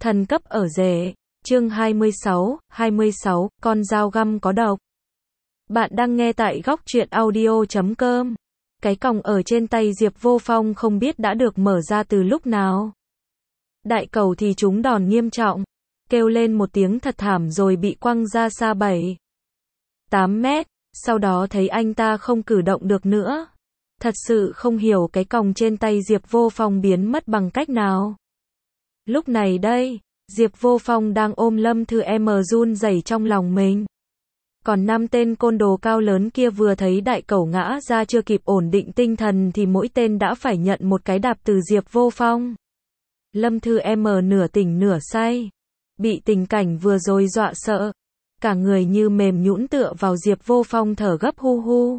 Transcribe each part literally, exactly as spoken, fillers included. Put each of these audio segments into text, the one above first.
Thần cấp ở rể. Chương hai mươi sáu, hai mươi sáu, con dao găm có độc. Bạn đang nghe tại góc truyện audio chấm com. Cái còng ở trên tay Diệp Vô Phong không biết đã được mở ra từ lúc nào. Đại cầu thì trúng đòn nghiêm trọng, kêu lên một tiếng thật thảm rồi bị quăng ra xa bảy, tám mét, sau đó thấy anh ta không cử động được nữa. Thật sự không hiểu cái còng trên tay Diệp Vô Phong biến mất bằng cách nào. Lúc này đây, Diệp Vô Phong đang ôm Lâm Thư em run rẩy trong lòng mình. Còn năm tên côn đồ cao lớn kia vừa thấy đại cẩu ngã ra chưa kịp ổn định tinh thần thì mỗi tên đã phải nhận một cái đạp từ Diệp Vô Phong. Lâm Thư em nửa tỉnh nửa say, bị tình cảnh vừa rồi dọa sợ, cả người như mềm nhũn tựa vào Diệp Vô Phong thở gấp hu hu.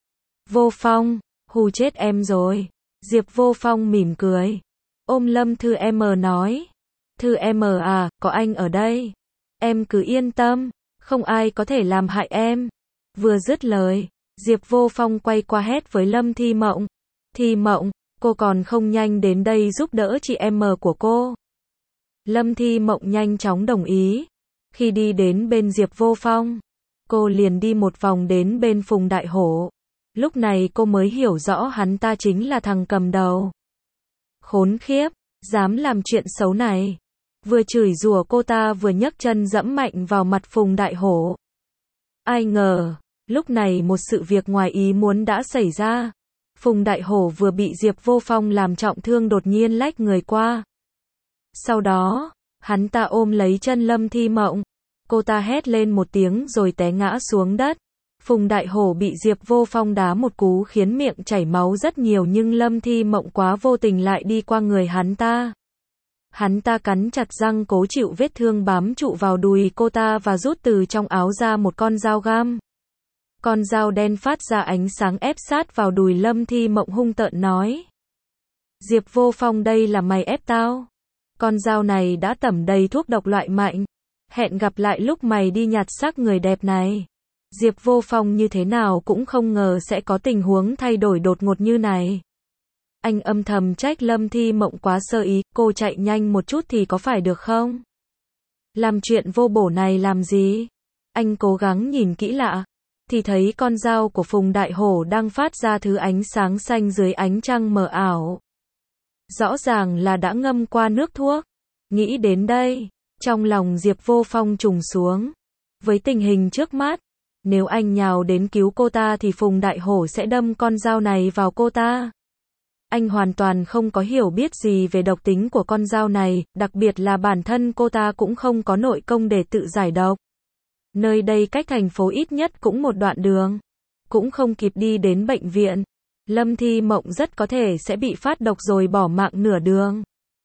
Vô Phong, hù chết em rồi. Diệp Vô Phong mỉm cười, ôm Lâm Thư em nói. Thư em à, có anh ở đây. Em cứ yên tâm, không ai có thể làm hại em. Vừa dứt lời, Diệp Vô Phong quay qua hét với Lâm Thi Mộng. Thi Mộng, cô còn không nhanh đến đây giúp đỡ chị em của cô. Lâm Thi Mộng nhanh chóng đồng ý. Khi đi đến bên Diệp Vô Phong, cô liền đi một vòng đến bên Phùng Đại Hổ. Lúc này cô mới hiểu rõ hắn ta chính là thằng cầm đầu. Khốn khiếp, dám làm chuyện xấu này. Vừa chửi rủa cô ta vừa nhấc chân dẫm mạnh vào mặt Phùng Đại Hổ. Ai ngờ, lúc này một sự việc ngoài ý muốn đã xảy ra. Phùng Đại Hổ vừa bị Diệp Vô Phong làm trọng thương đột nhiên lách người qua. Sau đó, hắn ta ôm lấy chân Lâm Thi Mộng. Cô ta hét lên một tiếng rồi té ngã xuống đất. Phùng Đại Hổ bị Diệp Vô Phong đá một cú khiến miệng chảy máu rất nhiều nhưng Lâm Thi Mộng quá vô tình lại đi qua người hắn ta. Hắn ta cắn chặt răng cố chịu vết thương bám trụ vào đùi cô ta và rút từ trong áo ra một con dao găm. Con dao đen phát ra ánh sáng ép sát vào đùi Lâm Thi Mộng hung tợn nói. Diệp Vô Phong, đây là mày ép tao. Con dao này đã tẩm đầy thuốc độc loại mạnh. Hẹn gặp lại lúc mày đi nhặt xác người đẹp này. Diệp Vô Phong như thế nào cũng không ngờ sẽ có tình huống thay đổi đột ngột như này. Anh âm thầm trách Lâm Thi Mộng quá sơ ý, cô chạy nhanh một chút thì có phải được không? Làm chuyện vô bổ này làm gì? Anh cố gắng nhìn kỹ lạ, thì thấy con dao của Phùng Đại Hổ đang phát ra thứ ánh sáng xanh dưới ánh trăng mờ ảo. Rõ ràng là đã ngâm qua nước thuốc. Nghĩ đến đây, trong lòng Diệp Vô Phong trùng xuống. Với tình hình trước mắt, nếu anh nhào đến cứu cô ta thì Phùng Đại Hổ sẽ đâm con dao này vào cô ta. Anh hoàn toàn không có hiểu biết gì về độc tính của con dao này, đặc biệt là bản thân cô ta cũng không có nội công để tự giải độc. Nơi đây cách thành phố ít nhất cũng một đoạn đường, cũng không kịp đi đến bệnh viện. Lâm Thi Mộng rất có thể sẽ bị phát độc rồi bỏ mạng nửa đường.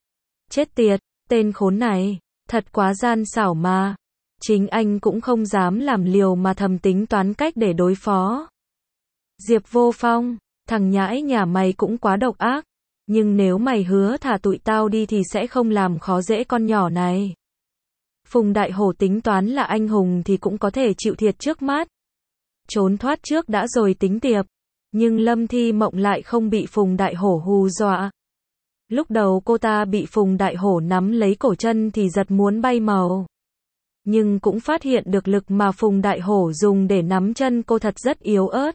Chết tiệt, tên khốn này, thật quá gian xảo mà. Chính anh cũng không dám làm liều mà thầm tính toán cách để đối phó. Diệp Vô Phong, thằng nhãi nhà mày cũng quá độc ác. Nhưng nếu mày hứa thả tụi tao đi thì sẽ không làm khó dễ con nhỏ này. Phùng Đại Hổ tính toán là anh hùng thì cũng có thể chịu thiệt trước mắt. Trốn thoát trước đã rồi tính tiệp. Nhưng Lâm Thi Mộng lại không bị Phùng Đại Hổ hù dọa. Lúc đầu cô ta bị Phùng Đại Hổ nắm lấy cổ chân thì giật muốn bay màu. Nhưng cũng phát hiện được lực mà Phùng Đại Hổ dùng để nắm chân cô thật rất yếu ớt.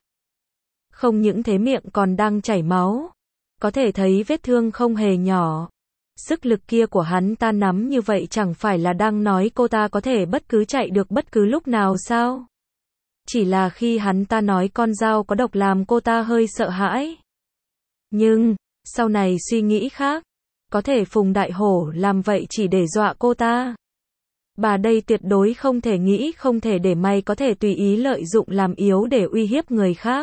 Không những thế miệng còn đang chảy máu. Có thể thấy vết thương không hề nhỏ. Sức lực kia của hắn ta nắm như vậy chẳng phải là đang nói cô ta có thể bất cứ chạy được bất cứ lúc nào sao? Chỉ là khi hắn ta nói con dao có độc làm cô ta hơi sợ hãi. Nhưng, sau này suy nghĩ khác. Có thể Phùng Đại Hổ làm vậy chỉ để dọa cô ta. Bà đây tuyệt đối không thể nghĩ không thể để mày có thể tùy ý lợi dụng làm yếu để uy hiếp người khác.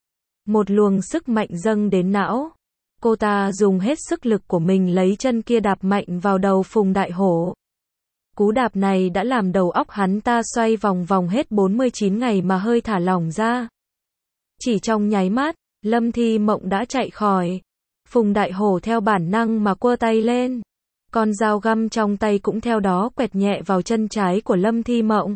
Một luồng sức mạnh dâng đến não. Cô ta dùng hết sức lực của mình lấy chân kia đạp mạnh vào đầu Phùng Đại Hổ. Cú đạp này đã làm đầu óc hắn ta xoay vòng vòng hết bốn mươi chín ngày mà hơi thả lỏng ra. Chỉ trong nháy mắt, Lâm Thi Mộng đã chạy khỏi. Phùng Đại Hổ theo bản năng mà quơ tay lên. Con dao găm trong tay cũng theo đó quẹt nhẹ vào chân trái của Lâm Thi Mộng.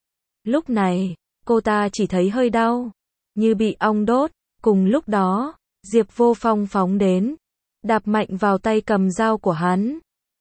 Lúc này, cô ta chỉ thấy hơi đau, như bị ong đốt. Cùng lúc đó, Diệp Vô Phong phóng đến, đạp mạnh vào tay cầm dao của hắn.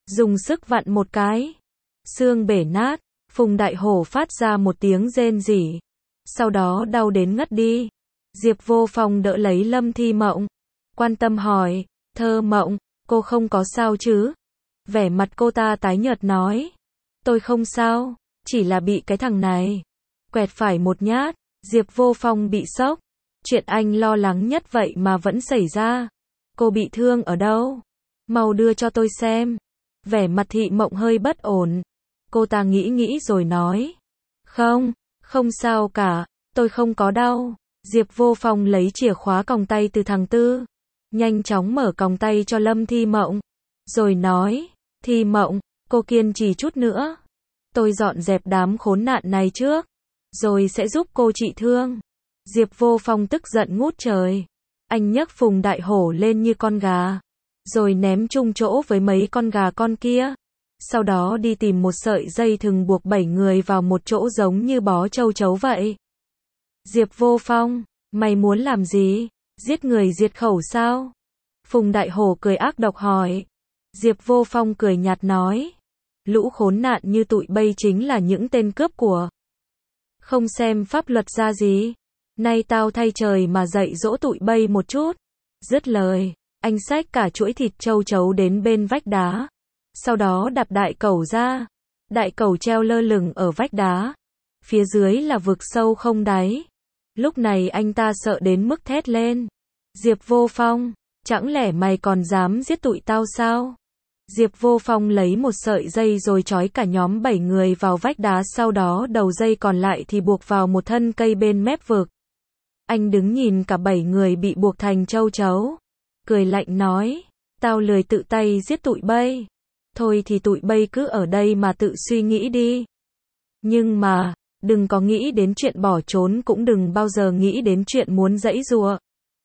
dùng sức vặn một cái. Xương bể nát, Phùng Đại Hổ phát ra một tiếng rên rỉ. Sau đó đau đến ngất đi. Diệp Vô Phong đỡ lấy Lâm Thi Mộng. Quan tâm hỏi, Thơ Mộng, cô không có sao chứ? Vẻ mặt cô ta tái nhợt nói. Tôi không sao, chỉ là bị cái thằng này quẹt phải một nhát. Diệp Vô Phong bị sốc. Chuyện anh lo lắng nhất vậy mà vẫn xảy ra. Cô bị thương ở đâu? Mau đưa cho tôi xem. Vẻ mặt Thị Mộng hơi bất ổn. Cô ta nghĩ nghĩ rồi nói. Không, không sao cả, tôi không có đau. Diệp Vô Phong lấy chìa khóa còng tay từ thằng Tư. Nhanh chóng mở còng tay cho Lâm Thi Mộng. Rồi nói, Thi Mộng, cô kiên trì chút nữa. Tôi dọn dẹp đám khốn nạn này trước. Rồi sẽ giúp cô trị thương. Diệp Vô Phong tức giận ngút trời. Anh nhấc Phùng Đại Hổ lên như con gà. Rồi ném chung chỗ với mấy con gà con kia. Sau đó đi tìm một sợi dây thừng buộc bảy người vào một chỗ giống như bó châu chấu vậy. Diệp Vô Phong, mày muốn làm gì? Giết người diệt khẩu sao? Phùng Đại Hổ cười ác độc hỏi. Diệp Vô Phong cười nhạt nói. Lũ khốn nạn như tụi bây chính là những tên cướp của. Không xem pháp luật ra gì. Nay tao thay trời mà dạy dỗ tụi bây một chút. Dứt lời, anh xách cả chuỗi thịt châu chấu đến bên vách đá. Sau đó đạp đại cẩu ra. Đại cẩu treo lơ lửng ở vách đá. Phía dưới là vực sâu không đáy. Lúc này anh ta sợ đến mức thét lên. Diệp Vô Phong, chẳng lẽ mày còn dám giết tụi tao sao? Diệp Vô Phong lấy một sợi dây rồi trói cả nhóm bảy người vào vách đá, sau đó đầu dây còn lại thì buộc vào một thân cây bên mép vực. Anh đứng nhìn cả bảy người bị buộc thành châu chấu. Cười lạnh nói, tao lười tự tay giết tụi bây. Thôi thì tụi bây cứ ở đây mà tự suy nghĩ đi. Nhưng mà, đừng có nghĩ đến chuyện bỏ trốn, cũng đừng bao giờ nghĩ đến chuyện muốn giãy giụa.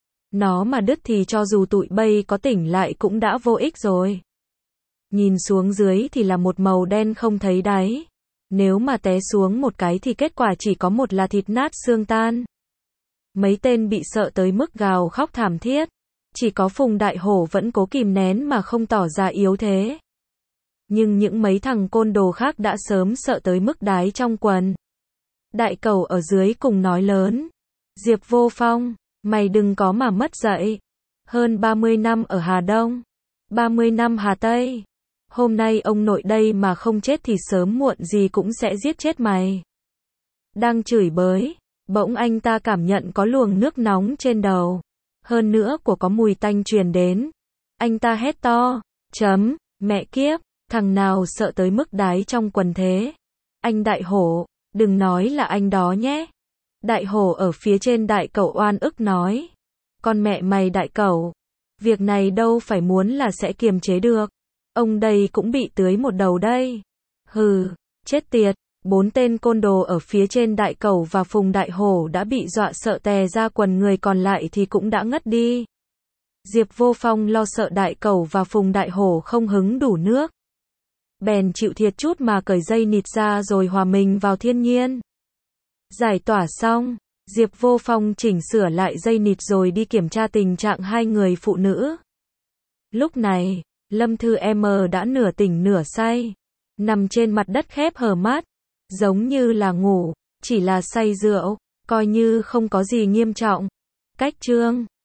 Nó mà đứt thì cho dù tụi bây có tỉnh lại cũng đã vô ích rồi. Nhìn xuống dưới thì là một màu đen không thấy đáy. Nếu mà té xuống một cái thì kết quả chỉ có một là thịt nát xương tan. Mấy tên bị sợ tới mức gào khóc thảm thiết. Chỉ có Phùng Đại Hổ vẫn cố kìm nén mà không tỏ ra yếu thế. Nhưng những mấy thằng côn đồ khác đã sớm sợ tới mức đái trong quần. Đại cẩu ở dưới cùng nói lớn. Diệp Vô Phong, mày đừng có mà mất dạy. Hơn ba mươi năm ở Hà Đông, ba mươi năm Hà Tây. Hôm nay ông nội đây mà không chết thì sớm muộn gì cũng sẽ giết chết mày. Đang chửi bới, bỗng anh ta cảm nhận có luồng nước nóng trên đầu. Hơn nữa của có mùi tanh truyền đến. Anh ta hét to, chấm, mẹ kiếp, thằng nào sợ tới mức đái trong quần thế? Anh Đại Hổ, đừng nói là anh đó nhé. Đại Hổ ở phía trên đại cẩu oan ức nói. Con mẹ mày đại cẩu, việc này đâu phải muốn là sẽ kiềm chế được. Ông đây cũng bị tưới một đầu đây. Hừ, chết tiệt. Bốn tên côn đồ ở phía trên đại cẩu và Phùng Đại Hổ đã bị dọa sợ tè ra quần, người còn lại thì cũng đã ngất đi. Diệp Vô Phong lo sợ đại cẩu và Phùng Đại Hổ không hứng đủ nước. Bèn chịu thiệt chút mà cởi dây nịt ra rồi hòa mình vào thiên nhiên. Giải tỏa xong, Diệp Vô Phong chỉnh sửa lại dây nịt rồi đi kiểm tra tình trạng hai người phụ nữ. Lúc này, Lâm Thư em đã nửa tỉnh nửa say, nằm trên mặt đất khép hờ mắt, giống như là ngủ, chỉ là say rượu, coi như không có gì nghiêm trọng. Cách chương